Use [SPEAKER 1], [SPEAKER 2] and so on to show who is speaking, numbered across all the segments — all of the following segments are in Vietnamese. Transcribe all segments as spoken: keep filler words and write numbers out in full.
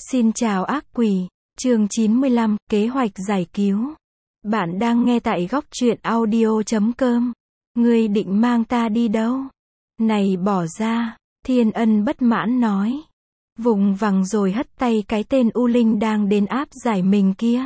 [SPEAKER 1] Xin chào ác quỷ, chương chín mươi lăm, kế hoạch giải cứu. Bạn đang nghe tại góc truyện audio chấm com. Ngươi định mang ta đi đâu? Này bỏ ra, Thiên Ân bất mãn nói. Vùng vằng rồi hất tay cái tên U Linh đang đến áp giải mình kia.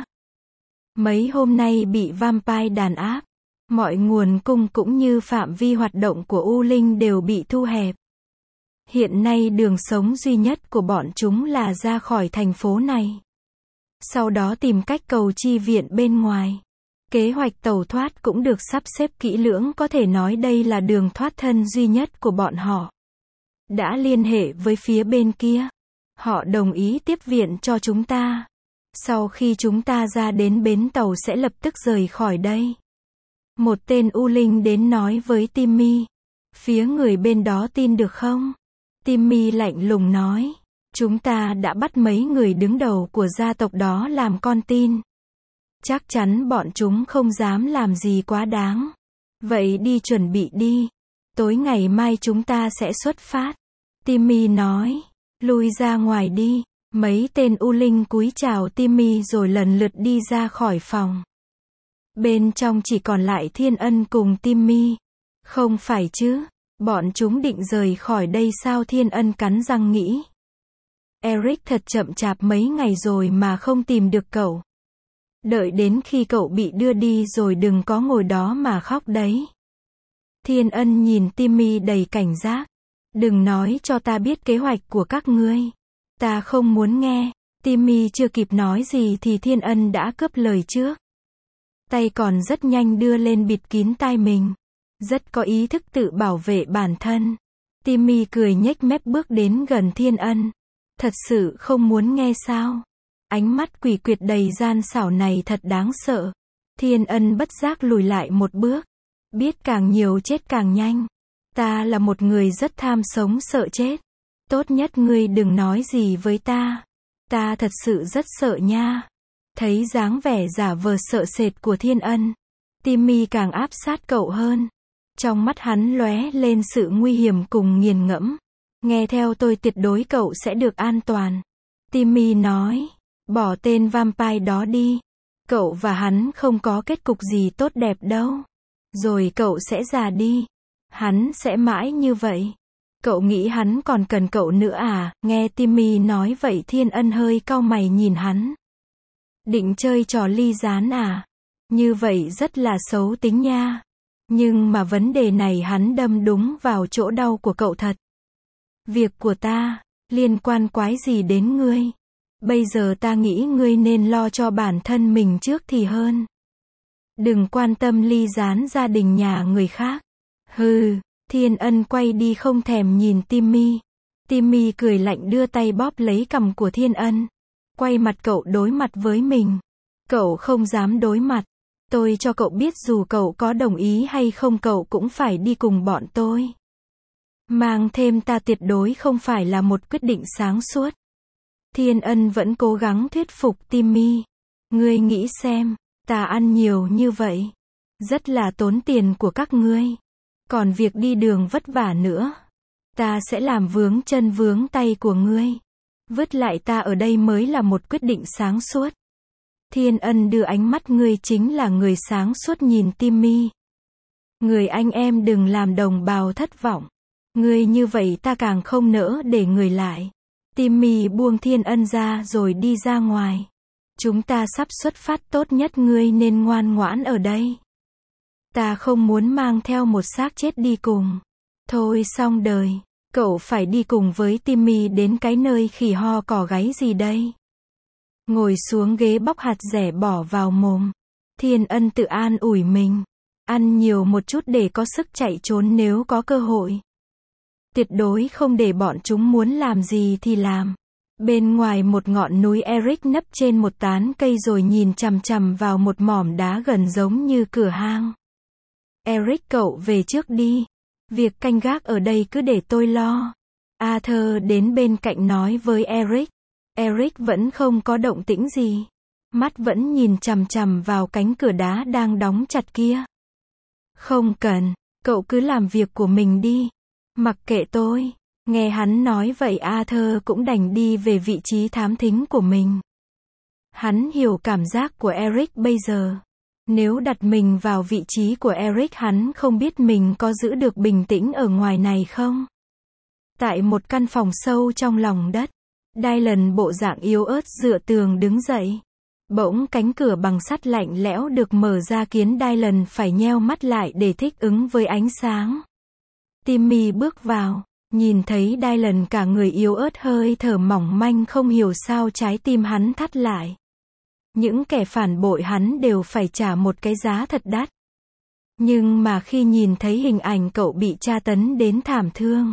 [SPEAKER 1] Mấy hôm nay bị vampire đàn áp. Mọi nguồn cung cũng như phạm vi hoạt động của U Linh đều bị thu hẹp. Hiện nay đường sống duy nhất của bọn chúng là ra khỏi thành phố này. Sau đó tìm cách cầu chi viện bên ngoài. Kế hoạch tẩu thoát cũng được sắp xếp kỹ lưỡng, có thể nói đây là đường thoát thân duy nhất của bọn họ. Đã liên hệ với phía bên kia. Họ đồng ý tiếp viện cho chúng ta. Sau khi chúng ta ra đến bến tàu sẽ lập tức rời khỏi đây. Một tên U Linh đến nói với Timmy. Phía người bên đó tin được không? Timmy lạnh lùng nói. Chúng ta đã bắt mấy người đứng đầu của gia tộc đó làm con tin. Chắc chắn bọn chúng không dám làm gì quá đáng. Vậy đi chuẩn bị đi. Tối ngày mai chúng ta sẽ xuất phát. Timmy nói. Lui ra ngoài đi. Mấy tên U Linh cúi chào Timmy rồi lần lượt đi ra khỏi phòng. Bên trong chỉ còn lại Thiên Ân cùng Timmy. Không phải chứ? Bọn chúng định rời khỏi đây sao? Thiên Ân cắn răng nghĩ. Eric thật chậm chạp mấy ngày rồi mà không tìm được cậu. Đợi đến khi cậu bị đưa đi rồi đừng có ngồi đó mà khóc đấy. Thiên Ân nhìn Timmy đầy cảnh giác. Đừng nói cho ta biết kế hoạch của các ngươi. Ta không muốn nghe. Timmy chưa kịp nói gì thì Thiên Ân đã cướp lời trước. Tay còn rất nhanh đưa lên bịt kín tai mình. Rất có ý thức tự bảo vệ bản thân. Timmy cười nhếch mép bước đến gần Thiên Ân. Thật sự không muốn nghe sao? Ánh mắt quỷ quyệt đầy gian xảo này thật đáng sợ. Thiên Ân bất giác lùi lại một bước. Biết càng nhiều chết càng nhanh. Ta là một người rất tham sống sợ chết. Tốt nhất ngươi đừng nói gì với ta. Ta thật sự rất sợ nha. Thấy dáng vẻ giả vờ sợ sệt của Thiên Ân. Timmy càng áp sát cậu hơn. Trong mắt hắn lóe lên sự nguy hiểm cùng nghiền ngẫm. Nghe theo tôi tuyệt đối cậu sẽ được an toàn. Timmy nói. Bỏ tên vampire đó đi. Cậu và hắn không có kết cục gì tốt đẹp đâu. Rồi cậu sẽ già đi. Hắn sẽ mãi như vậy. Cậu nghĩ hắn còn cần cậu nữa à? Nghe Timmy nói vậy Thiên Ân hơi cau mày nhìn hắn. Định chơi trò ly gián à? Như vậy rất là xấu tính nha. Nhưng mà vấn đề này hắn đâm đúng vào chỗ đau của cậu thật. Việc của ta, liên quan quái gì đến ngươi? Bây giờ ta nghĩ ngươi nên lo cho bản thân mình trước thì hơn. Đừng quan tâm ly gián gia đình nhà người khác. Hừ, Thiên Ân quay đi không thèm nhìn Timmy. Timmy cười lạnh đưa tay bóp lấy cằm của Thiên Ân. Quay mặt cậu đối mặt với mình. Cậu không dám đối mặt. Tôi cho cậu biết dù cậu có đồng ý hay không cậu cũng phải đi cùng bọn tôi. Mang thêm ta tuyệt đối không phải là một quyết định sáng suốt. Thiên Ân vẫn cố gắng thuyết phục Timmy. Ngươi nghĩ xem, ta ăn nhiều như vậy. Rất là tốn tiền của các ngươi. Còn việc đi đường vất vả nữa. Ta sẽ làm vướng chân vướng tay của ngươi. Vứt lại ta ở đây mới là một quyết định sáng suốt. Thiên Ân đưa ánh mắt ngươi chính là người sáng suốt nhìn Timmy. Người anh em đừng làm đồng bào thất vọng. Ngươi như vậy ta càng không nỡ để người lại. Timmy buông Thiên Ân ra rồi đi ra ngoài. Chúng ta sắp xuất phát, tốt nhất ngươi nên ngoan ngoãn ở đây. Ta không muốn mang theo một xác chết đi cùng. Thôi xong đời. Cậu phải đi cùng với Timmy đến cái nơi khỉ ho cỏ gáy gì đây. Ngồi xuống ghế bóc hạt dẻ bỏ vào mồm. Thiên Ân tự an ủi mình. Ăn nhiều một chút để có sức chạy trốn nếu có cơ hội. Tuyệt đối không để bọn chúng muốn làm gì thì làm. Bên ngoài một ngọn núi Eric nấp trên một tán cây rồi nhìn chằm chằm vào một mỏm đá gần giống như cửa hang. Eric cậu về trước đi. Việc canh gác ở đây cứ để tôi lo. Arthur đến bên cạnh nói với Eric. Eric vẫn không có động tĩnh gì. Mắt vẫn nhìn chằm chằm vào cánh cửa đá đang đóng chặt kia. Không cần, cậu cứ làm việc của mình đi. Mặc kệ tôi. Nghe hắn nói vậy Arthur cũng đành đi về vị trí thám thính của mình. Hắn hiểu cảm giác của Eric bây giờ. Nếu đặt mình vào vị trí của Eric hắn không biết mình có giữ được bình tĩnh ở ngoài này không. Tại một căn phòng sâu trong lòng đất, Dylan bộ dạng yếu ớt dựa tường đứng dậy. Bỗng cánh cửa bằng sắt lạnh lẽo được mở ra khiến Dylan phải nheo mắt lại để thích ứng với ánh sáng. Timmy bước vào, nhìn thấy Dylan cả người yếu ớt hơi thở mỏng manh không hiểu sao trái tim hắn thắt lại. Những kẻ phản bội hắn đều phải trả một cái giá thật đắt. Nhưng mà khi nhìn thấy hình ảnh cậu bị tra tấn đến thảm thương,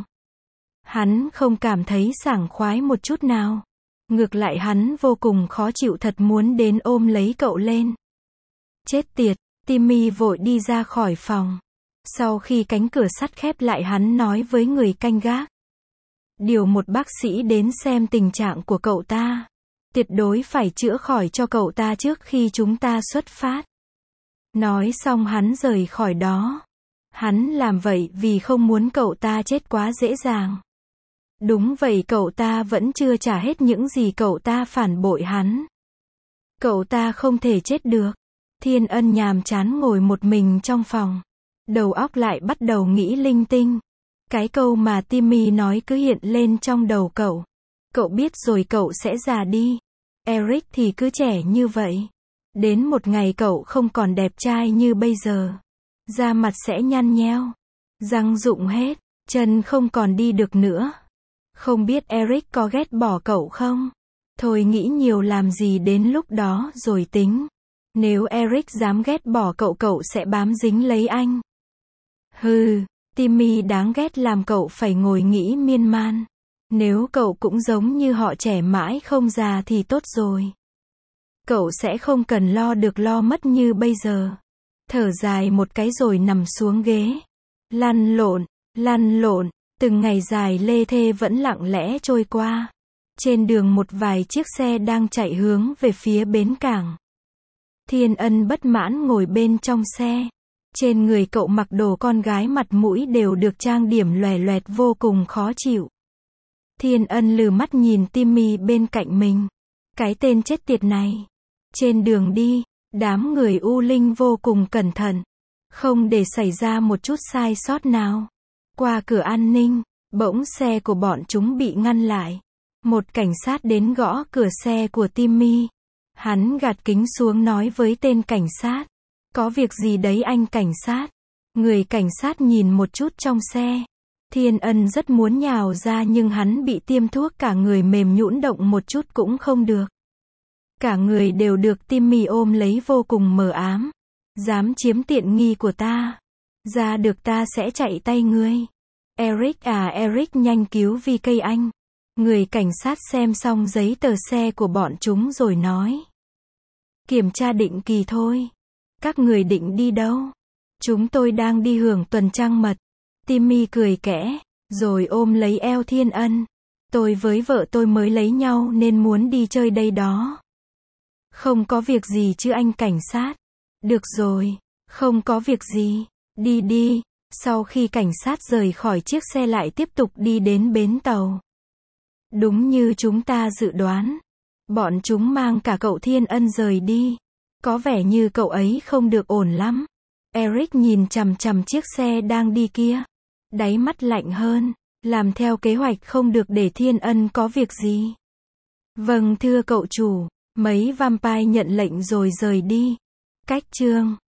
[SPEAKER 1] hắn không cảm thấy sảng khoái một chút nào. Ngược lại hắn vô cùng khó chịu thật muốn đến ôm lấy cậu lên. Chết tiệt, Timmy vội đi ra khỏi phòng. Sau khi cánh cửa sắt khép lại hắn nói với người canh gác. Điều một bác sĩ đến xem tình trạng của cậu ta. Tuyệt đối phải chữa khỏi cho cậu ta trước khi chúng ta xuất phát. Nói xong hắn rời khỏi đó. Hắn làm vậy vì không muốn cậu ta chết quá dễ dàng. Đúng vậy cậu ta vẫn chưa trả hết những gì cậu ta phản bội hắn. Cậu ta không thể chết được. Thiên Ân nhàm chán ngồi một mình trong phòng. Đầu óc lại bắt đầu nghĩ linh tinh. Cái câu mà Timmy nói cứ hiện lên trong đầu cậu. Cậu biết rồi cậu sẽ già đi. Eric thì cứ trẻ như vậy. Đến một ngày cậu không còn đẹp trai như bây giờ. Da mặt sẽ nhăn nheo. Răng rụng hết. Chân không còn đi được nữa. Không biết Eric có ghét bỏ cậu không? Thôi nghĩ nhiều làm gì đến lúc đó rồi tính. Nếu Eric dám ghét bỏ cậu cậu sẽ bám dính lấy anh. Hừ, Timmy đáng ghét làm cậu phải ngồi nghĩ miên man. Nếu cậu cũng giống như họ trẻ mãi không già thì tốt rồi. Cậu sẽ không cần lo được lo mất như bây giờ. Thở dài một cái rồi nằm xuống ghế. Lăn lộn, lăn lộn, từng ngày dài lê thê vẫn lặng lẽ trôi qua. Trên đường một vài chiếc xe đang chạy hướng về phía bến cảng. Thiên Ân bất mãn ngồi bên trong xe. Trên người cậu mặc đồ con gái mặt mũi đều được trang điểm loè loẹt vô cùng khó chịu. Thiên Ân lừ mắt nhìn Timmy bên cạnh mình. Cái tên chết tiệt này. Trên đường đi, đám người U Linh vô cùng cẩn thận. Không để xảy ra một chút sai sót nào. Qua cửa an ninh, bỗng xe của bọn chúng bị ngăn lại. Một cảnh sát đến gõ cửa xe của Timmy. Hắn gạt kính xuống nói với tên cảnh sát. Có việc gì đấy anh cảnh sát? Người cảnh sát nhìn một chút trong xe. Thiên Ân rất muốn nhào ra nhưng hắn bị tiêm thuốc cả người mềm nhũn động một chút cũng không được. Cả người đều được Timmy ôm lấy vô cùng mờ ám. Dám chiếm tiện nghi của ta. Ra được ta sẽ chạy tay ngươi. Eric à Eric nhanh cứu vi cây anh. Người cảnh sát xem xong giấy tờ xe của bọn chúng rồi nói. Kiểm tra định kỳ thôi. Các người định đi đâu? Chúng tôi đang đi hưởng tuần trăng mật. Timmy cười kẽ, rồi ôm lấy eo Thiên Ân. Tôi với vợ tôi mới lấy nhau nên muốn đi chơi đây đó. Không có việc gì chứ anh cảnh sát. Được rồi, không có việc gì. Đi đi. Sau khi cảnh sát rời khỏi chiếc xe lại tiếp tục đi đến bến tàu. Đúng như chúng ta dự đoán. Bọn chúng mang cả cậu Thiên Ân rời đi. Có vẻ như cậu ấy không được ổn lắm. Eric nhìn chằm chằm chiếc xe đang đi kia. Đáy mắt lạnh hơn. Làm theo kế hoạch không được để Thiên Ân có việc gì. Vâng thưa cậu chủ. Mấy vampire nhận lệnh rồi rời đi. Cách chương